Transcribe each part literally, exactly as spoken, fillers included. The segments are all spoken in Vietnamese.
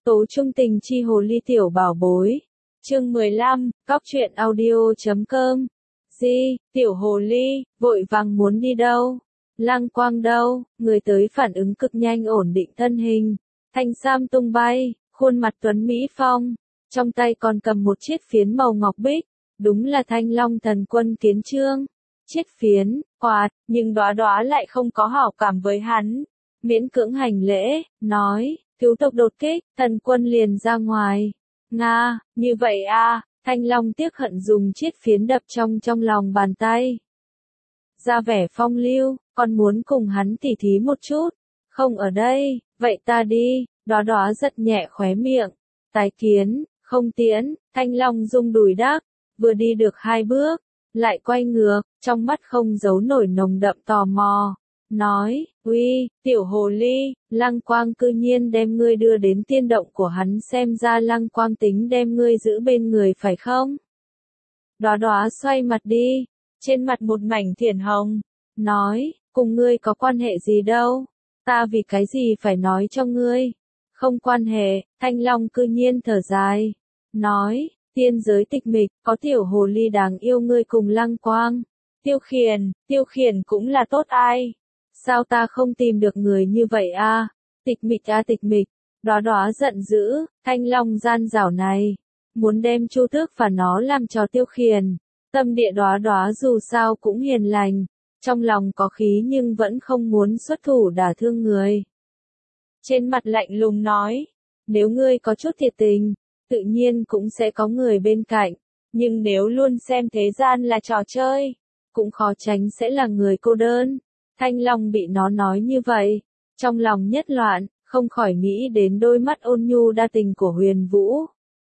Tố trung tình chi hồ ly tiểu bảo bối. Chương mười lăm, cóc truyện audio chấm com. Di, tiểu hồ ly, vội vàng muốn đi đâu? Lăng Quang đâu? Người tới phản ứng cực nhanh ổn định thân hình. Thanh sam tung bay, khuôn mặt tuấn Mỹ phong. Trong tay còn cầm một chiếc phiến màu ngọc bích. Đúng là Thanh Long thần quân Kiến Trương. Chiếc phiến, quạt, nhưng đóa đóa lại không có hảo cảm với hắn. Miễn cưỡng hành lễ, nói, cứu tộc đột kích, thần quân liền ra ngoài. Nga, như vậy a, Thanh Long tiếc hận dùng chiếc phiến đập trong trong lòng bàn tay. Ra vẻ phong lưu, còn muốn cùng hắn tỉ thí một chút. Không ở đây, vậy ta đi, đóa đóa giật nhẹ khóe miệng. Tái kiến, không tiễn, Thanh Long rung đùi đắc, vừa đi được hai bước, lại quay ngược, trong mắt không giấu nổi nồng đậm tò mò. Nói, uy, tiểu hồ ly, Lăng Quang cư nhiên đem ngươi đưa đến tiên động của hắn, xem ra Lăng Quang tính đem ngươi giữ bên người phải không? Đóa đóa xoay mặt đi, trên mặt một mảnh thiển hồng, nói, cùng ngươi có quan hệ gì đâu, ta vì cái gì phải nói cho ngươi? Không quan hệ, Thanh Long cư nhiên thở dài, nói, tiên giới tịch mịch, có tiểu hồ ly đáng yêu ngươi cùng Lăng Quang. Tiêu Khiển, Tiêu Khiển cũng là tốt ai? Sao ta không tìm được người như vậy a? À? Tịch mịch a à, tịch mịch. Đóa đóa giận dữ, Thanh Long gian rảo này, muốn đem Chu Tước và nó làm trò Tiêu Khiển. Tâm địa đóa đóa dù sao cũng hiền lành, trong lòng có khí nhưng vẫn không muốn xuất thủ đả thương người. Trên mặt lạnh lùng nói, nếu ngươi có chút thiệt tình, tự nhiên cũng sẽ có người bên cạnh, nhưng nếu luôn xem thế gian là trò chơi, cũng khó tránh sẽ là người cô đơn. Thanh Long bị nó nói như vậy, trong lòng nhất loạn, không khỏi nghĩ đến đôi mắt ôn nhu đa tình của Huyền Vũ.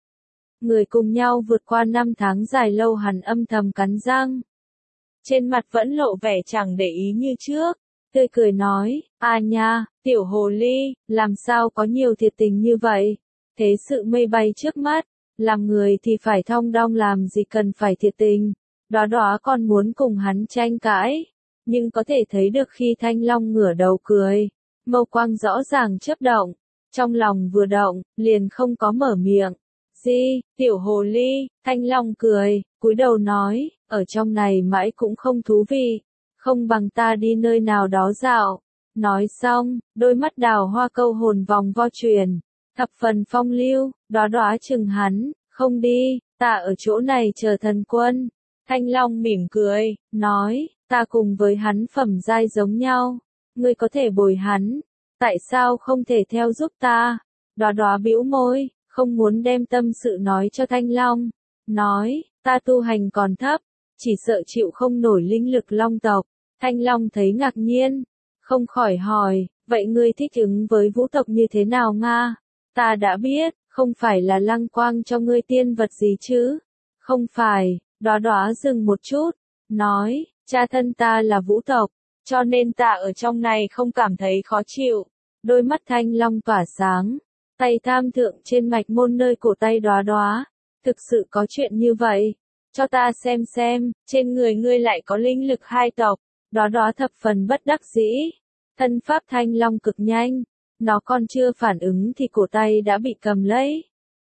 Người cùng nhau vượt qua năm tháng dài lâu, hắn âm thầm cắn răng. Trên mặt vẫn lộ vẻ chẳng để ý như trước, tươi cười nói, à nha, tiểu hồ ly, làm sao có nhiều thiệt tình như vậy? Thế sự mây bay trước mắt, làm người thì phải thong dong, làm gì cần phải thiệt tình. Đóa đóa còn muốn cùng hắn tranh cãi, nhưng có thể thấy được khi Thanh Long ngửa đầu cười, mâu quang rõ ràng chớp động, trong lòng vừa động, liền không có mở miệng. Di, tiểu hồ ly, Thanh Long cười, cúi đầu nói, ở trong này mãi cũng không thú vị, không bằng ta đi nơi nào đó dạo. Nói xong, đôi mắt đào hoa câu hồn vòng vo chuyển, thập phần phong lưu, đóa đóa chừng hắn, không đi, ta ở chỗ này chờ thần quân. Thanh Long mỉm cười, nói, ta cùng với hắn phẩm giai giống nhau, ngươi có thể bồi hắn, tại sao không thể theo giúp ta? Đóa đóa bĩu môi, không muốn đem tâm sự nói cho Thanh Long, nói, ta tu hành còn thấp, chỉ sợ chịu không nổi linh lực long tộc. Thanh Long thấy ngạc nhiên, không khỏi hỏi, vậy ngươi thích ứng với vũ tộc như thế nào Nga? Ta đã biết, không phải là Lăng Quang cho ngươi tiên vật gì chứ? Không phải. Đóa đóa dừng một chút, nói, cha thân ta là vũ tộc, cho nên ta ở trong này không cảm thấy khó chịu. Đôi mắt Thanh Long tỏa sáng, tay tham thượng trên mạch môn nơi cổ tay đóa đóa, thực sự có chuyện như vậy, cho ta xem xem, trên người ngươi lại có linh lực hai tộc. Đóa đóa thập phần bất đắc dĩ, thân pháp Thanh Long cực nhanh, nó còn chưa phản ứng thì cổ tay đã bị cầm lấy,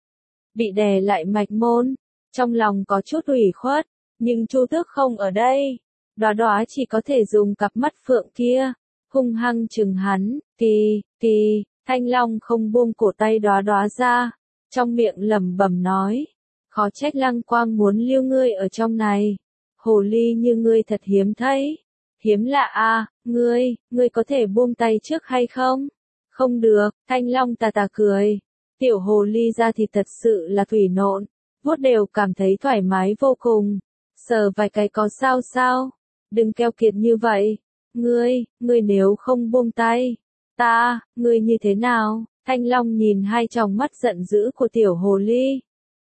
bị đè lại mạch môn. Trong lòng có chút ủy khuất, nhưng Chu Tước không ở đây. Đóa đóa chỉ có thể dùng cặp mắt phượng kia, hung hăng chừng hắn, kỳ, kỳ, Thanh Long không buông cổ tay đóa đóa ra, trong miệng lẩm bẩm nói, khó trách Lăng Quang muốn lưu ngươi ở trong này. Hồ ly như ngươi thật hiếm thấy. Hiếm lạ à, ngươi, ngươi có thể buông tay trước hay không? Không được, Thanh Long tà tà cười. Tiểu hồ ly ra thì thật sự là thủy nộn. Vuốt đều cảm thấy thoải mái vô cùng, sờ vài cái có sao sao, đừng keo kiệt như vậy, ngươi, ngươi nếu không buông tay, ta, ngươi như thế nào? Thanh Long nhìn hai tròng mắt giận dữ của tiểu hồ ly,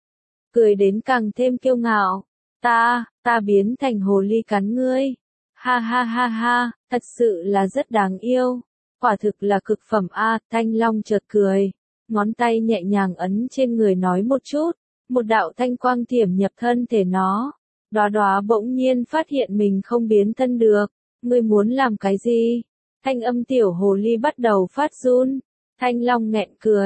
cười đến càng thêm kiêu ngạo, ta, ta biến thành hồ ly cắn ngươi, ha ha ha ha, thật sự là rất đáng yêu, quả thực là cực phẩm a. Thanh Long chợt cười, ngón tay nhẹ nhàng ấn trên người nói một chút. Một đạo thanh quang thiểm nhập thân thể nó. Đóa đóa bỗng nhiên phát hiện mình không biến thân được. Ngươi muốn làm cái gì? Thanh âm tiểu hồ ly bắt đầu phát run. Thanh Long nghẹn cười,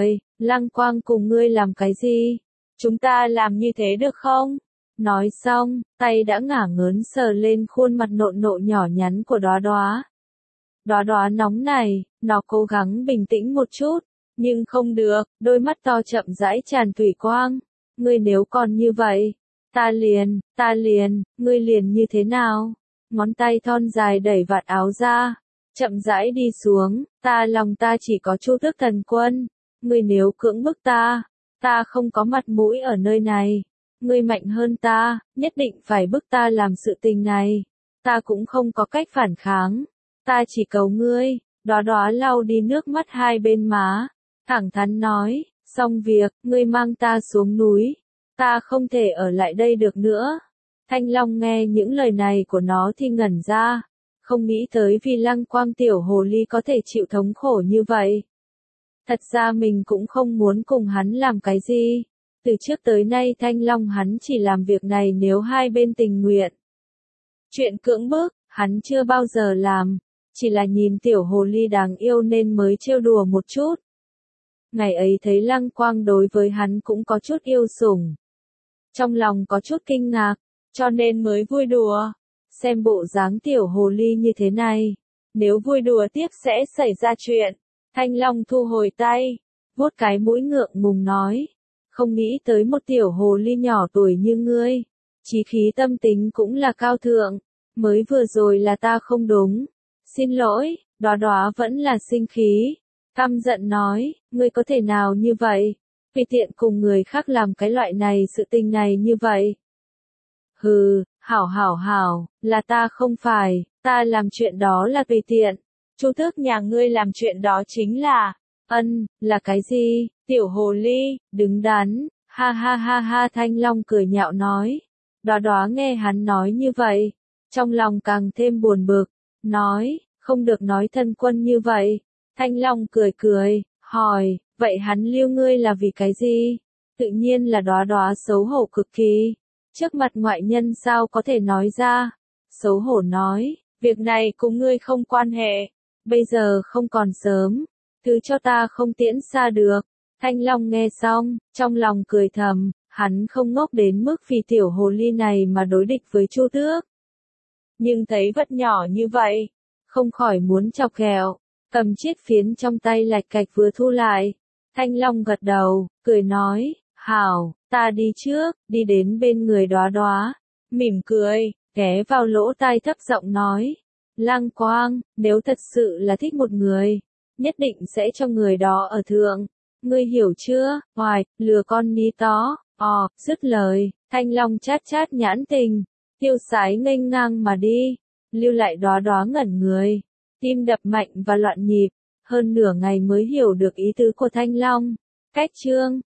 Lăng Quang cùng ngươi làm cái gì? Chúng ta làm như thế được không? Nói xong, tay đã ngả ngớn sờ lên khuôn mặt nộn nộ nhỏ nhắn của Đóa Đóa. Đóa Đóa nóng này, nó cố gắng bình tĩnh một chút, nhưng không được, đôi mắt to chậm rãi tràn thủy quang. Ngươi nếu còn như vậy, ta liền, ta liền, ngươi liền như thế nào? Ngón tay thon dài đẩy vạt áo ra, chậm rãi đi xuống, ta lòng ta chỉ có Chu Tước Thần Quân, ngươi nếu cưỡng bức ta, ta không có mặt mũi ở nơi này. Ngươi mạnh hơn ta, nhất định phải bức ta làm sự tình này. Ta cũng không có cách phản kháng. Ta chỉ cầu ngươi. Đóa Đóa lau đi nước mắt hai bên má, thẳng thắn nói, xong việc, ngươi mang ta xuống núi. Ta không thể ở lại đây được nữa. Thanh Long nghe những lời này của nó thì ngẩn ra, không nghĩ tới vì Lăng Quang tiểu hồ ly có thể chịu thống khổ như vậy. Thật ra mình cũng không muốn cùng hắn làm cái gì. Từ trước tới nay Thanh Long hắn chỉ làm việc này nếu hai bên tình nguyện. Chuyện cưỡng bức, hắn chưa bao giờ làm, chỉ là nhìn tiểu hồ ly đáng yêu nên mới trêu đùa một chút. Ngày ấy thấy Lăng Quang đối với hắn cũng có chút yêu sủng. Trong lòng có chút kinh ngạc, cho nên mới vui đùa. Xem bộ dáng tiểu hồ ly như thế này, nếu vui đùa tiếp sẽ xảy ra chuyện. Thanh Long thu hồi tay, vuốt cái mũi ngượng ngùng nói. Không nghĩ tới một tiểu hồ ly nhỏ tuổi như ngươi. Chí khí tâm tính cũng là cao thượng. Mới vừa rồi là ta không đúng. Xin lỗi, Đóa Đóa vẫn là sinh khí. Căm giận nói, ngươi có thể nào như vậy? Tùy tiện cùng người khác làm cái loại này sự tình này như vậy. Hừ, hảo hảo hảo, là ta không phải, ta làm chuyện đó là tùy tiện. Chu Tước nhà ngươi làm chuyện đó chính là, ân, là cái gì? Tiểu hồ ly, đứng đắn, ha ha ha ha Thanh Long cười nhạo nói. Đóa Đóa nghe hắn nói như vậy, trong lòng càng thêm buồn bực, nói, không được nói thân quân như vậy. Thanh Long cười cười, hỏi, vậy hắn lưu ngươi là vì cái gì? Tự nhiên là Đóa Đóa xấu hổ cực kỳ. Trước mặt ngoại nhân sao có thể nói ra? Xấu hổ nói, việc này cùng ngươi không quan hệ. Bây giờ không còn sớm, thứ cho ta không tiễn xa được. Thanh Long nghe xong, trong lòng cười thầm, hắn không ngốc đến mức vì tiểu hồ ly này mà đối địch với Chu Tước. Nhưng thấy vật nhỏ như vậy, không khỏi muốn chọc ghẹo, cầm chiếc phiến trong tay lạch cạch vừa thu lại. Thanh Long gật đầu, cười nói, hảo, ta đi trước, đi đến bên người Đóa Đóa, mỉm cười, ghé vào lỗ tai thấp giọng nói. Lăng Quang, nếu thật sự là thích một người, nhất định sẽ cho người đó ở thượng. Ngươi hiểu chưa? Hoài, lừa con ní tó. Ồ, dứt lời, Thanh Long chát chát nhãn tình, tiêu sái nghênh ngang mà đi, lưu lại Đóa Đóa ngẩn người, tim đập mạnh và loạn nhịp, hơn nửa ngày mới hiểu được ý tứ của Thanh Long. Cách chương